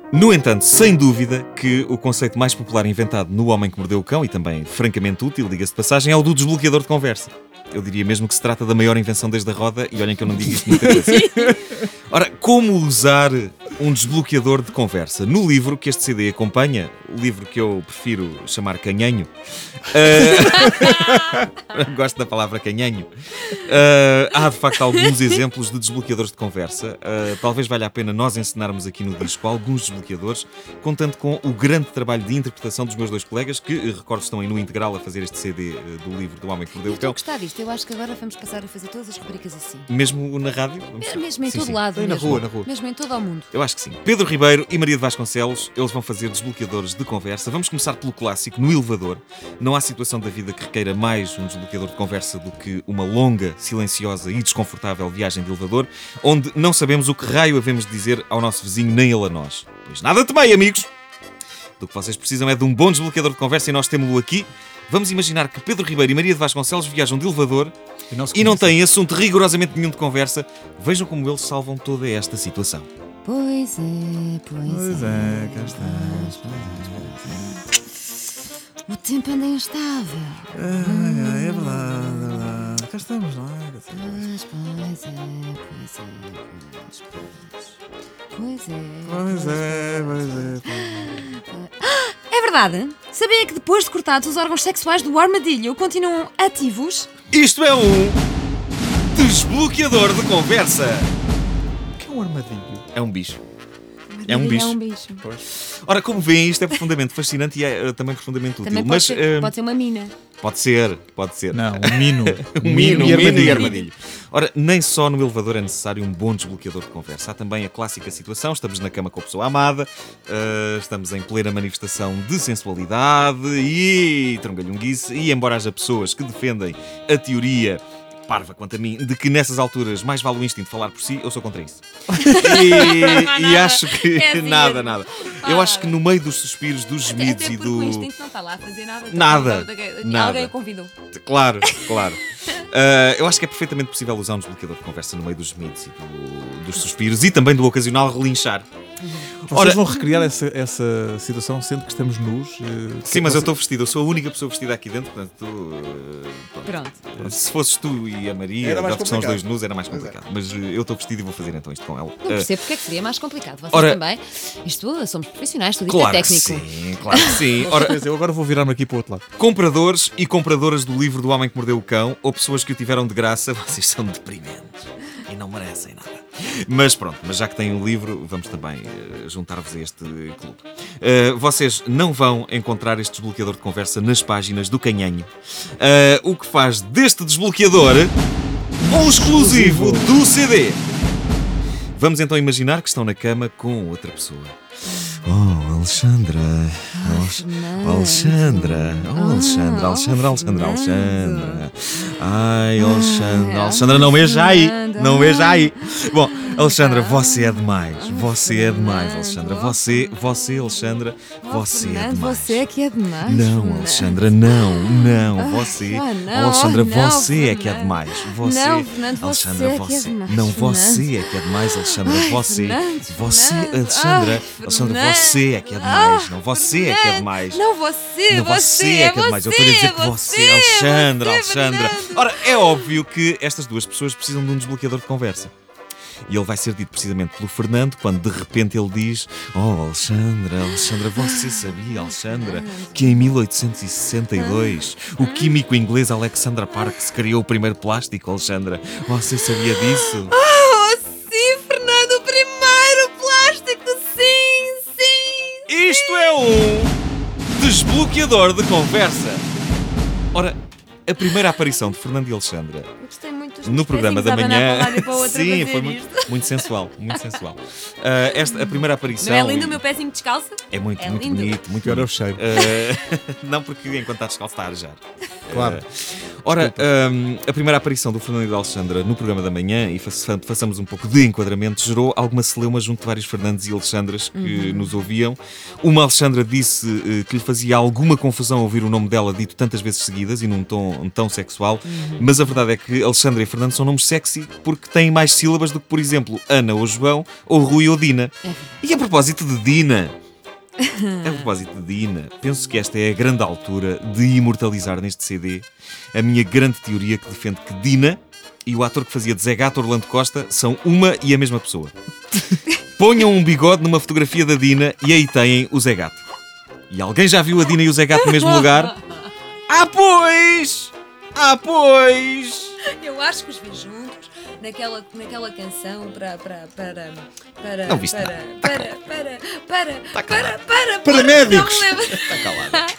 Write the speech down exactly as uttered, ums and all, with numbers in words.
No entanto, sem dúvida que o conceito mais popular inventado no Homem que Mordeu o Cão, e também francamente útil, diga-se de passagem, é o do desbloqueador de conversa. Eu diria mesmo que se trata da maior invenção desde a roda, e olhem que eu não digo isto muita coisa. Ora, como usar um desbloqueador de conversa? No livro que este C D acompanha, o livro que eu prefiro chamar Canhanho, uh... gosto da palavra canhanho, uh... há de facto alguns exemplos de desbloqueadores de conversa. Uh, talvez valha a pena nós ensinarmos aqui no disco alguns desbloqueadores, contando com o grande trabalho de interpretação dos meus dois colegas, que, recordo, estão aí no integral a fazer este C D uh, do livro do Homem que Mordeu o Cão. Eu estou a gostar disto, eu acho que agora vamos passar a fazer todas as rubricas assim. Mesmo na rádio? Vamos... Mesmo em sim, todo sim. lado. Na Mesmo. rua, na rua. Mesmo em todo o mundo. Eu acho que sim. Pedro Ribeiro e Maria de Vasconcelos, eles vão fazer desbloqueadores de conversa. Vamos começar pelo clássico, no elevador. Não há situação da vida que requeira mais um desbloqueador de conversa do que uma longa, silenciosa e desconfortável viagem de elevador, onde não sabemos o que raio havemos de dizer ao nosso vizinho, nem ele a nós. Pois nada temei, amigos! Do que vocês precisam é de um bom desbloqueador de conversa e nós temos-lo aqui. Vamos imaginar que Pedro Ribeiro e Maria de Vasconcelos viajam de elevador e, e não têm assunto rigorosamente nenhum de conversa. Vejam como eles salvam toda esta situação. Pois é, pois, Pois é. é, cá estás. O tempo anda instável. Ai, ai, é verdade, é verdade. Cá estamos, não é? Pois, pois é, pois é, pois, pois. Pois é. Pois é, pois é, pois é. É verdade? Sabia que depois de cortados os órgãos sexuais do armadilho continuam ativos? Isto é um desbloqueador de conversa. O que é um armadilho? É um bicho. É um bicho. É um bicho. Ora, como veem, isto é profundamente fascinante e é uh, também profundamente útil. Também pode, Mas, ser, uh, pode ser uma mina. pode ser, pode ser. Não, um mino. Um mino, um e mino e armadilho. armadilho. Ora, nem só no elevador é necessário um bom desbloqueador de conversa. Há também a clássica situação, estamos na cama com a pessoa amada, uh, estamos em plena manifestação de sensualidade e trongalhunguice, e embora haja pessoas que defendem a teoria, parva quanto a mim, de que nessas alturas mais vale o instinto falar por si, eu sou contra isso. E, e acho que É assim nada, mesmo. nada. Eu acho que no meio dos suspiros, dos Até, gemidos até e porque do... o instinto não está lá a fazer nada. Nada, nada. Alguém o convidou. Claro, claro. Uh, eu acho que é perfeitamente possível usar um desbloqueador de conversa no meio dos gemidos e do- dos suspiros e também do ocasional relinchar. Vocês Ora- vão recriar essa, essa situação sendo que estamos nus? eh, Sim, mas eu estou vestido, eu sou a única pessoa vestida aqui dentro, portanto, tu, uh, pronto. Pronto. Se fosses tu e a Maria, Era mais que são os dois complicado. nus, era mais complicado. Mas uh, eu estou vestido e vou fazer então isto com ela. Não Uh, percebo porque é que seria mais complicado. Vocês ora- também. Isto, somos profissionais, tudo isto claro é que técnico. sim, claro que sim. Ora, Ora, eu agora vou virar-me aqui para o outro lado. compradores e compradoras do livro do Homem que Mordeu o Cão, ou pessoas que o tiveram de graça, vocês são deprimentes e não merecem nada. Mas pronto, mas já que têm o livro, vamos também uh, juntar-vos a este clube. Uh, vocês não vão encontrar este desbloqueador de conversa nas páginas do Canhanho. Uh, o que faz deste desbloqueador um exclusivo do C D. Vamos então imaginar que estão na cama com outra pessoa. Oh, Alexandra. Alex- Fernando. Alexandra. Oh, Alexandra, Ah, Alexandra, oh, Alexandra, Fernando. Alexandra. Ai, Alexandra. Ai, Alexandra, não veja aí. Fernando. Não veja aí. Bom, Alexandra, você é demais. Você é demais, Fernando. Alexandra. Você, você, Alexandra, Oh, você é Fernando, demais. Você é que é demais. Não, Fernando. Alexandra, não, não, Ai, você, ah, não, oh, Alexandra, oh, não, você é que é Fernando. demais, você, Não, Fernando, você Alexandra, é que é você, demais, não, Fernando. você é que é demais, Alexandra, Ai, você, Fernando, você, Fernando. Alexandra, Ai, Alexandra, Fernando. você é que é demais, não, você é que é demais. Não, você, Não, você é que é demais. Eu estou a dizer que você, Alexandra, você, Alexandra. Fernando. Ora, é óbvio que estas duas pessoas precisam de um desbloqueador de conversa. E ele vai ser dito precisamente pelo Fernando quando de repente ele diz: Oh, Alexandra, Alexandra, você sabia, Alexandra, que em mil oitocentos e sessenta e dois o químico inglês Alexander Parks criou o primeiro plástico, Alexandra? Você sabia disso? Oh, sim, Fernando, o primeiro plástico, sim, sim. Isto é um desbloqueador de conversa. Ora, a primeira aparição de Fernando e Alexandra Eu gostei muito dos no meus programa da pezinhos a abanar manhã. para um lado e para o outro a Sim, fazer foi muito, isto. muito sensual, muito sensual. Ah, esta, a primeira aparição. Não é lindo o meu pezinho descalço? É muito, É muito lindo. bonito, muito Pior é o bonito. cheiro. Ah, não porque enquanto está descalço está a arejar. Claro. Ah, Ora, hum, a primeira aparição do Fernando e da Alexandra no programa da manhã, e fa- façamos um pouco de enquadramento, gerou alguma celeuma junto de vários Fernandes e Alexandras que Uhum. nos ouviam. Uma Alexandra disse eh, que lhe fazia alguma confusão ouvir o nome dela dito tantas vezes seguidas e num tom tão sexual, Uhum. mas a verdade é que Alexandra e Fernando são nomes sexy porque têm mais sílabas do que, por exemplo, Ana ou João, ou Rui ou Dina. E a propósito de Dina... A propósito de Dina, penso que esta é a grande altura de imortalizar neste C D a minha grande teoria que defende que Dina e o ator que fazia de Zé Gato, Orlando Costa, são uma e a mesma pessoa. Ponham um bigode numa fotografia da Dina e aí têm o Zé Gato. E alguém já viu a Dina e o Zé Gato no mesmo lugar? Ah, pois! Ah, pois! Eu acho que os vi juntos naquela, naquela canção para. para. para. para. Não viste para. nada. para. para. para. para. para. para. Paramédicos. Não me lembro. Está calada.